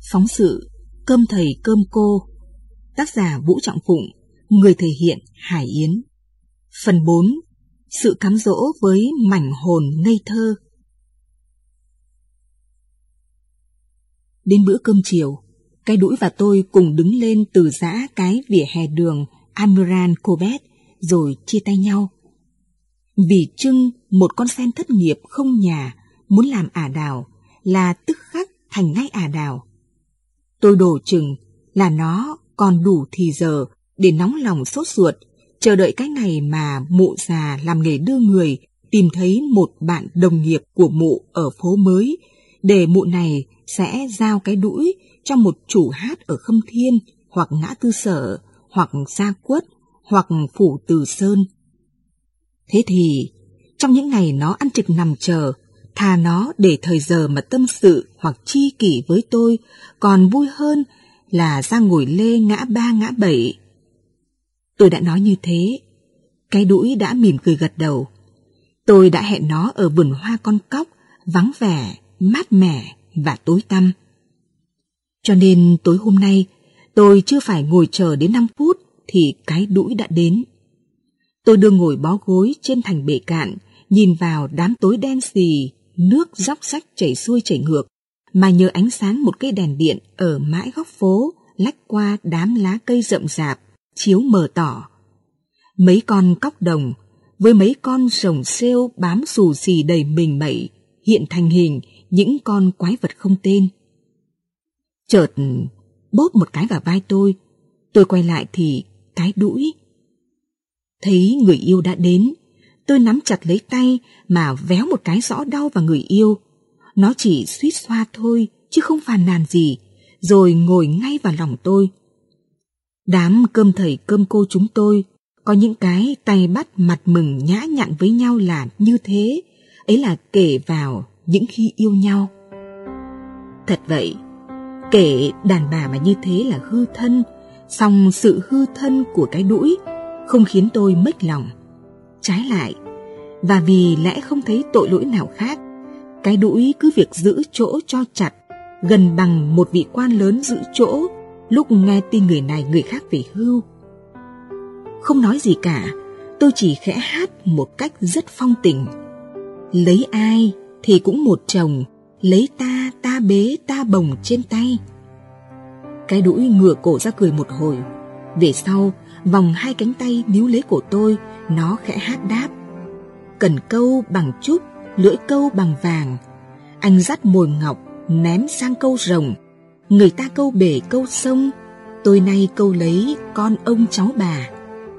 Phóng sự Cơm thầy cơm cô. Tác giả Vũ Trọng Phụng. Người thể hiện Hải Yến. Phần 4. Sự cám dỗ với mảnh hồn ngây thơ. Đến bữa cơm chiều, cái đũi và tôi cùng đứng lên từ giã cái vỉa hè đường Admiral Courbet rồi chia tay nhau. Vì Trưng, một con sen thất nghiệp không nhà, muốn làm ả đào là tức khắc thành ngay ả đào. Tôi đổ chừng là nó còn đủ thì giờ để nóng lòng sốt ruột, chờ đợi cái ngày mà mụ già làm nghề đưa người tìm thấy một bạn đồng nghiệp của mụ ở phố mới, để mụ này sẽ giao cái đũi cho một chủ hát ở Khâm Thiên, hoặc Ngã Tư Sở, hoặc Gia Quất, hoặc Phủ Từ Sơn. Thế thì, trong những ngày nó ăn trực nằm chờ, thà nó để thời giờ mà tâm sự hoặc chi kỷ với tôi, còn vui hơn là ra ngồi lê ngã ba ngã bảy. Tôi đã nói như thế, cái đũi đã mỉm cười gật đầu. Tôi đã hẹn nó ở vườn hoa con cóc, vắng vẻ, mát mẻ và tối tăm. Cho nên tối hôm nay, tôi chưa phải ngồi chờ đến 5 phút thì cái đũi đã đến. Tôi đưa ngồi bó gối trên thành bể cạn, nhìn vào đám tối đen xì, nước róc rách chảy xuôi chảy ngược, mà nhờ ánh sáng một cây đèn điện ở mãi góc phố lách qua đám lá cây rậm rạp, chiếu mờ tỏ. Mấy con cóc đồng với mấy con rồng rêu bám xù xì đầy mình mẩy hiện thành hình những con quái vật không tên. Chợt bóp một cái vào vai tôi quay lại thì cái đũi. Thấy người yêu đã đến, tôi nắm chặt lấy tay mà véo một cái rõ đau vào người yêu. Nó chỉ suýt xoa thôi, chứ không phàn nàn gì, rồi ngồi ngay vào lòng tôi. Đám cơm thầy cơm cô chúng tôi có những cái tay bắt mặt mừng nhã nhặn với nhau là như thế, ấy là kể vào những khi yêu nhau. Thật vậy, kể đàn bà mà như thế là hư thân, song sự hư thân của cái đũi không khiến tôi mếch lòng. Trái lại, và vì lẽ không thấy tội lỗi nào khác, cái đũi cứ việc giữ chỗ cho chặt, gần bằng một vị quan lớn giữ chỗ lúc nghe tin người này người khác về hưu. Không nói gì cả, tôi chỉ khẽ hát một cách rất phong tình. Lấy ai thì cũng một chồng, lấy ta, ta bế ta bồng trên tay. Cái đũi ngửa cổ ra cười một hồi, về sau vòng hai cánh tay níu lấy cổ tôi, nó khẽ hát đáp: cần câu bằng trúc, lưỡi câu bằng vàng, anh dắt mồi ngọc ném sang câu rồng, người ta câu bể câu sông, tôi nay câu lấy con ông cháu bà.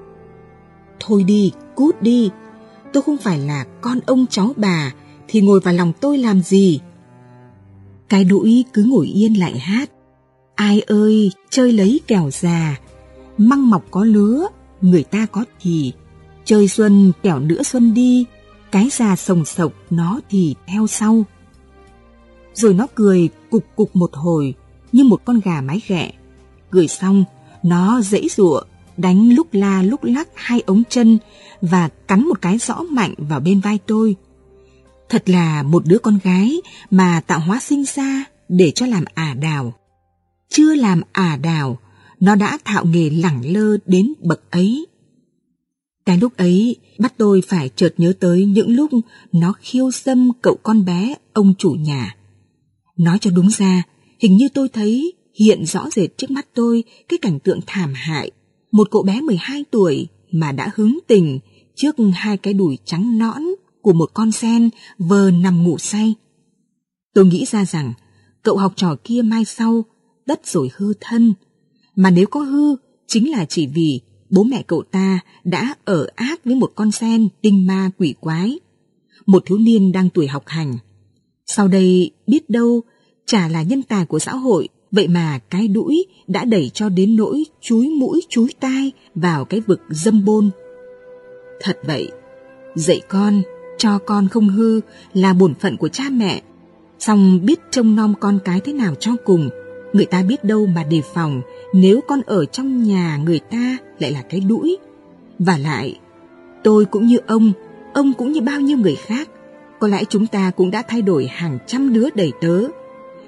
Thôi đi, cút đi, tôi không phải là con ông cháu bà thì ngồi vào lòng tôi làm gì. Cái đũi cứ ngồi yên lại hát: ai ơi chơi lấy kẻo già, măng mọc có lứa, người ta có thì, chơi xuân kẻo nữa xuân đi, cái già sồng sộc nó thì theo sau. Rồi nó cười cục cục một hồi như một con gà mái ghẹ. Cười xong, nó giãy giụa, đánh lúc la lúc lắc hai ống chân và cắn một cái rõ mạnh vào bên vai tôi. Thật là một đứa con gái mà tạo hóa sinh ra để cho làm ả đào. Chưa làm ả đào, nó đã thạo nghề lẳng lơ đến bậc ấy. Cái lúc ấy bắt tôi phải chợt nhớ tới những lúc nó khiêu dâm cậu con bé ông chủ nhà. Nói cho đúng ra, hình như tôi thấy hiện rõ rệt trước mắt tôi cái cảnh tượng thảm hại, một cậu bé 12 tuổi mà đã hứng tình trước hai cái đùi trắng nõn của một con sen vờ nằm ngủ say. Tôi nghĩ ra rằng cậu học trò kia mai sau tất rồi hư thân, mà nếu có hư chính là chỉ vì bố mẹ cậu ta đã ở ác với một con sen tinh ma quỷ quái, một thiếu niên đang tuổi học hành. Sau đây biết đâu chả là nhân tài của xã hội, vậy mà cái đũi đã đẩy cho đến nỗi chúi mũi chúi tai vào cái vực dâm bôn. Thật vậy, dạy con, cho con không hư là bổn phận của cha mẹ, song biết trông nom con cái thế nào cho cùng, người ta biết đâu mà đề phòng nếu con ở trong nhà người ta lại là cái đũi. Và lại, tôi cũng như ông cũng như bao nhiêu người khác, có lẽ chúng ta cũng đã thay đổi hàng trăm đứa đầy tớ.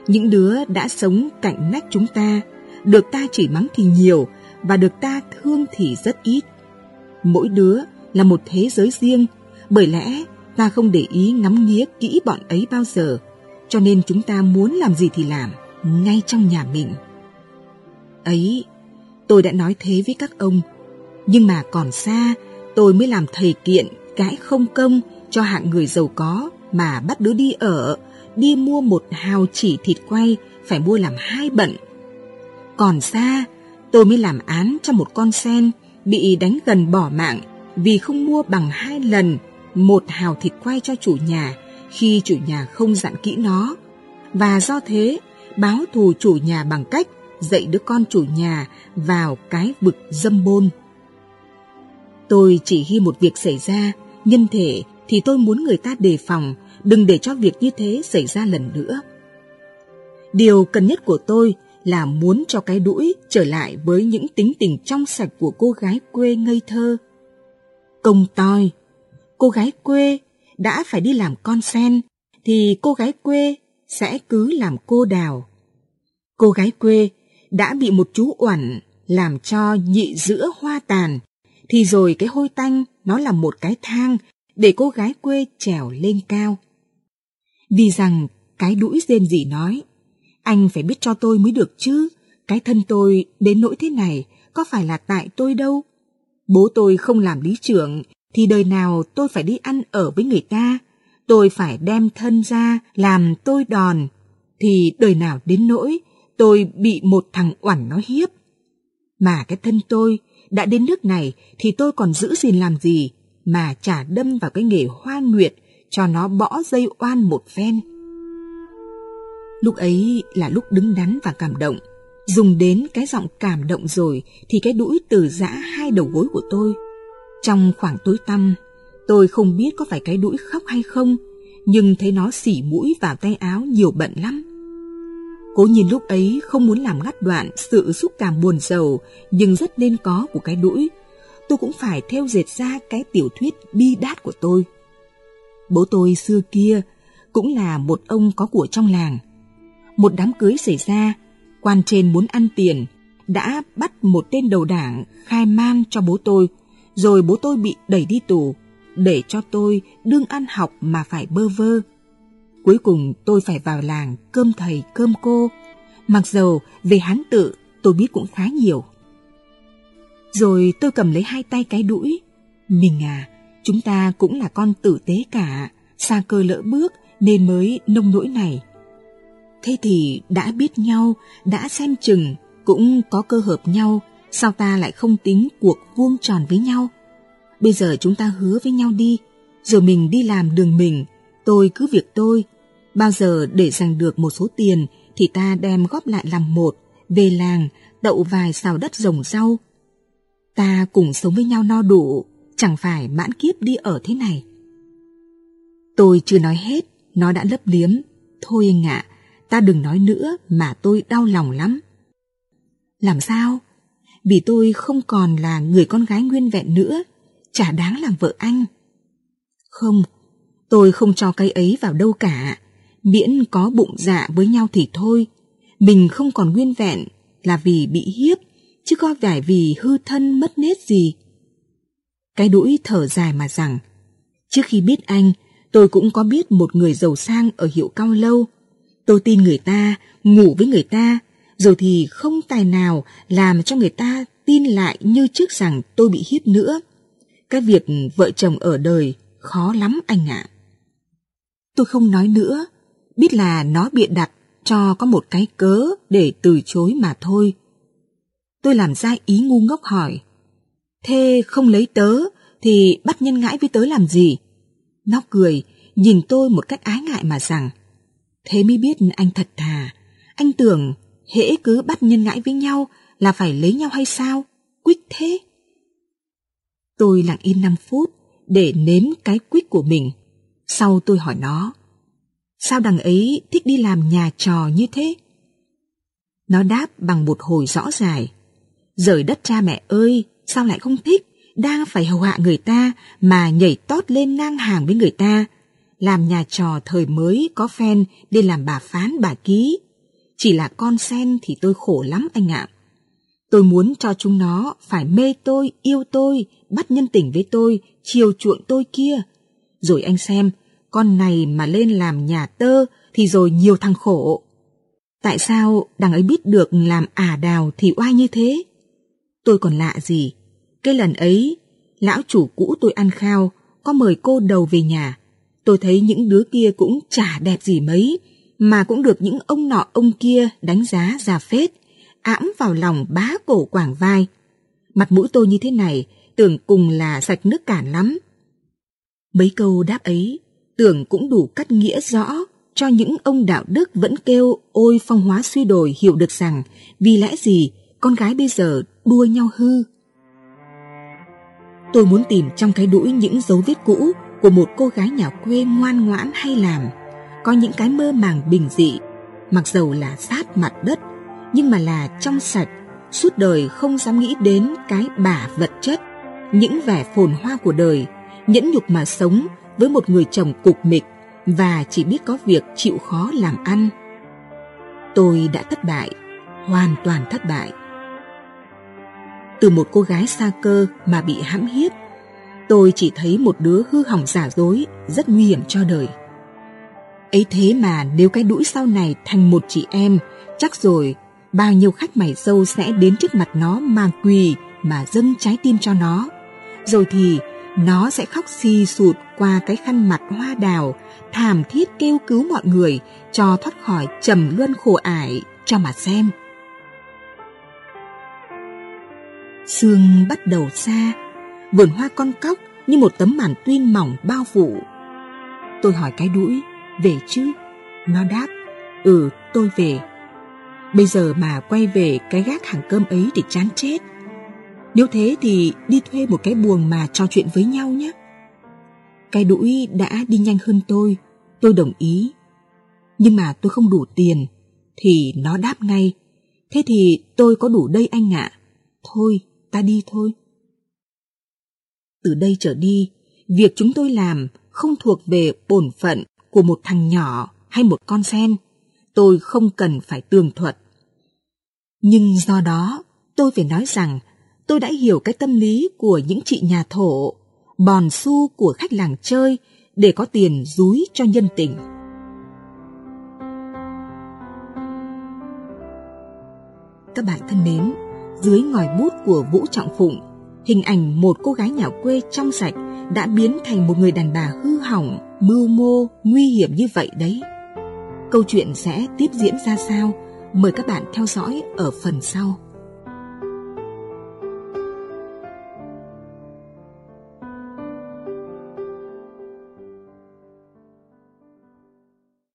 Những đứa đã sống cạnh nách chúng ta, được ta chỉ mắng thì nhiều và được ta thương thì rất ít. Mỗi đứa là một thế giới riêng, bởi lẽ ta không để ý ngắm nghía kỹ bọn ấy bao giờ, cho nên chúng ta muốn làm gì thì làm, ngay trong nhà mình. Ấy, tôi đã nói thế với các ông, nhưng mà còn xa, tôi mới làm thầy kiện cãi không công cho hạng người giàu có mà bắt đứa đi mua một hào chỉ thịt quay phải mua làm 2 bận. Còn xa, tôi mới làm án cho một con sen bị đánh gần bỏ mạng vì không mua bằng 2 lần 1 hào thịt quay cho chủ nhà khi chủ nhà không dặn kỹ nó, và do thế báo thù chủ nhà bằng cách dạy đứa con chủ nhà vào cái vực dâm bôn. Tôi chỉ khi một việc xảy ra, nhân thể thì tôi muốn người ta đề phòng, đừng để cho việc như thế xảy ra lần nữa. Điều cần nhất của tôi là muốn cho cái đũi trở lại với những tính tình trong sạch của cô gái quê ngây thơ. Công toi, cô gái quê đã phải đi làm con sen, thì cô gái quê sẽ cứ làm cô đào. Cô gái quê đã bị một chú uẩn làm cho nhị giữa hoa tàn, thì rồi cái hôi tanh nó là một cái thang để cô gái quê trèo lên cao. Vì rằng cái đũi rên rỉ nói, anh phải biết cho tôi mới được chứ, cái thân tôi đến nỗi thế này có phải là tại tôi đâu. Bố tôi không làm lý trưởng thì đời nào tôi phải đi ăn ở với người ta, tôi phải đem thân ra làm tôi đòn, thì đời nào đến nỗi tôi bị một thằng oằn nó hiếp. Mà cái thân tôi đã đến nước này thì tôi còn giữ gìn làm gì mà chả đâm vào cái nghề hoa nguyệt cho nó bỏ dây oan một phen. Lúc ấy là lúc đứng đắn và cảm động. Dùng đến cái giọng cảm động rồi thì cái đũi từ giã 2 đầu gối của tôi. Trong khoảng tối tăm, tôi không biết có phải cái đũi khóc hay không, nhưng thấy nó xỉ mũi vào tay áo nhiều bận lắm. Cố nhìn lúc ấy không muốn làm ngắt đoạn sự xúc cảm buồn rầu nhưng rất nên có của cái đũi, tôi cũng phải thêu dệt ra cái tiểu thuyết bi đát của tôi. Bố tôi xưa kia cũng là một ông có của trong làng. Một đám cưới xảy ra, quan trên muốn ăn tiền, đã bắt một tên đầu đảng khai man cho bố tôi, rồi bố tôi bị đẩy đi tù, để cho tôi đương ăn học mà phải bơ vơ. Cuối cùng tôi phải vào làng cơm thầy cơm cô, mặc dầu về Hán tự tôi biết cũng khá nhiều. Rồi tôi cầm lấy 2 tay cái đũi. Mình à, chúng ta cũng là con tử tế cả, xa cơ lỡ bước nên mới nông nỗi này. Thế thì đã biết nhau, đã xem chừng, cũng có cơ hợp nhau, sao ta lại không tính cuộc vuông tròn với nhau? Bây giờ chúng ta hứa với nhau đi, rồi mình đi làm đường mình, tôi cứ việc tôi. Bao giờ để dành được một số tiền thì ta đem góp lại làm một, về làng đậu vài xào đất rồng rau. Ta cùng sống với nhau no đủ, chẳng phải mãn kiếp đi ở thế này. Tôi chưa nói hết, nó đã lấp liếm. Thôi anh ạ, ta đừng nói nữa mà tôi đau lòng lắm. Làm sao? Vì tôi không còn là người con gái nguyên vẹn nữa, chả đáng làm vợ anh. Không, tôi không cho cái ấy vào đâu cả, miễn có bụng dạ với nhau thì thôi. Mình không còn nguyên vẹn là vì bị hiếp, chứ có phải vì hư thân mất nết gì. Cái đũi thở dài mà rằng, trước khi biết anh, tôi cũng có biết một người giàu sang ở hiệu Cao Lâu. Tôi tin người ta, ngủ với người ta, rồi thì không tài nào làm cho người ta tin lại như trước rằng tôi bị hiếp nữa. Cái việc vợ chồng ở đời khó lắm anh ạ. Tôi không nói nữa, biết là nó bịa đặt cho có một cái cớ để từ chối mà thôi. Tôi làm ra ý ngu ngốc hỏi, thế không lấy tớ thì bắt nhân ngãi với tớ làm gì? Nó cười, nhìn tôi một cách ái ngại mà rằng, thế mới biết anh thật thà. Anh tưởng hễ cứ bắt nhân ngãi với nhau là phải lấy nhau hay sao? Quýt thế. Tôi lặng im 5 phút để nếm cái quýt của mình. Sau tôi hỏi nó, sao đằng ấy thích đi làm nhà trò như thế? Nó đáp bằng một hồi rõ dài, giời đất cha mẹ ơi, sao lại không thích, đang phải hầu hạ người ta mà nhảy tót lên ngang hàng với người ta. Làm nhà trò thời mới có phen nên làm bà phán bà ký, Chỉ là con sen thì tôi khổ lắm anh ạ. Tôi muốn cho chúng nó phải mê tôi, yêu tôi, bắt nhân tình với tôi, chiều chuộng tôi kia. Rồi anh xem, con này mà lên làm nhà tơ thì rồi nhiều thằng khổ. Tại sao đằng ấy biết được làm ả đào thì oai như thế? Tôi còn lạ gì. Cái lần ấy, lão chủ cũ tôi ăn khao, có mời cô đầu về nhà. Tôi thấy những đứa kia cũng chả đẹp gì mấy, mà cũng được những ông nọ ông kia đánh giá ra phết, ẵm vào lòng bá cổ quàng vai. Mặt mũi tôi như thế này, tưởng cùng là sạch nước cản lắm. Mấy câu đáp ấy, tưởng cũng đủ cắt nghĩa rõ cho những ông đạo đức vẫn kêu ôi phong hóa suy đồi hiểu được rằng vì lẽ gì con gái bây giờ đua nhau hư. Tôi muốn tìm trong cái đũi những dấu vết cũ của một cô gái nhà quê ngoan ngoãn hay làm, có những cái mơ màng bình dị, mặc dầu là sát mặt đất, nhưng mà là trong sạch, suốt đời không dám nghĩ đến cái bả vật chất, những vẻ phồn hoa của đời, nhẫn nhục mà sống với một người chồng cục mịch và chỉ biết có việc chịu khó làm ăn. Tôi đã thất bại, hoàn toàn thất bại. Từ một cô gái xa cơ mà bị hãm hiếp, tôi chỉ thấy một đứa hư hỏng giả dối, rất nguy hiểm cho đời. Ấy thế mà nếu cái đũi sau này thành một chị em, chắc rồi bao nhiêu khách mày râu sẽ đến trước mặt nó mà quỳ, mà dâng trái tim cho nó. Rồi thì nó sẽ khóc xì sụt qua cái khăn mặt hoa đào, thảm thiết kêu cứu mọi người cho thoát khỏi trầm luân khổ ải cho mà xem. Sương bắt đầu xa, vườn hoa con cóc như một tấm màn tuyên mỏng bao phủ. Tôi hỏi cái đũi, về chứ? Nó đáp, tôi về. Bây giờ mà quay về cái gác hàng cơm ấy thì chán chết. Nếu thế thì đi thuê một cái buồng mà trò chuyện với nhau nhé. Cái đũi đã đi nhanh hơn tôi đồng ý. Nhưng mà tôi không đủ tiền, thì nó đáp ngay, thế thì tôi có đủ đây anh ạ. Thôi, ta đi thôi. Từ đây trở đi, việc chúng tôi làm không thuộc về bổn phận của một thằng nhỏ hay một con sen. Tôi không cần phải tường thuật. Nhưng do đó, tôi phải nói rằng tôi đã hiểu cái tâm lý của những chị nhà thổ, bòn xu của khách làng chơi để có tiền dúi cho nhân tình. Các bạn thân mến, dưới ngòi bút của Vũ Trọng Phụng, hình ảnh một cô gái nhà quê trong sạch đã biến thành một người đàn bà hư hỏng, mưu mô, nguy hiểm như vậy đấy. Câu chuyện sẽ tiếp diễn ra sao? Mời các bạn theo dõi ở phần sau.